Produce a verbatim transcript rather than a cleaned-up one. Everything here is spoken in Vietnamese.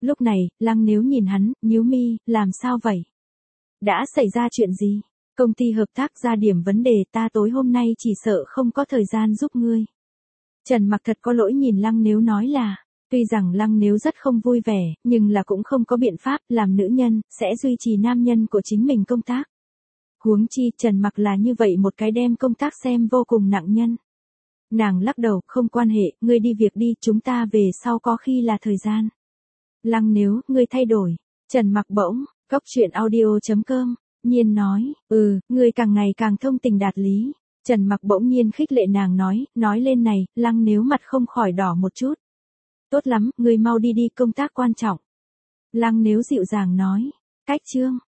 Lúc này, Lăng Nếu nhìn hắn, nhíu mi, làm sao vậy? Đã xảy ra chuyện gì? Công ty hợp tác ra điểm vấn đề, ta tối hôm nay chỉ sợ không có thời gian giúp ngươi. Trần Mặc thật có lỗi nhìn Lăng Nếu nói là, tuy rằng Lăng Nếu rất không vui vẻ, nhưng là cũng không có biện pháp, làm nữ nhân, sẽ duy trì nam nhân của chính mình công tác. Huống chi, Trần Mặc là như vậy một cái đem công tác xem vô cùng nặng nhân. Nàng lắc đầu, không quan hệ, ngươi đi việc đi, chúng ta về sau có khi là thời gian. Lăng Nếu, ngươi thay đổi. Trần Mặc bỗng, Cốc Truyện Audio chấm com, nhiên nói, ừ, ngươi càng ngày càng thông tình đạt lý. Trần Mặc bỗng nhiên khích lệ nàng nói, nói lên này, Lăng Nếu mặt không khỏi đỏ một chút. Tốt lắm, ngươi mau đi đi, công tác quan trọng. Lăng Nếu dịu dàng nói, cách chương.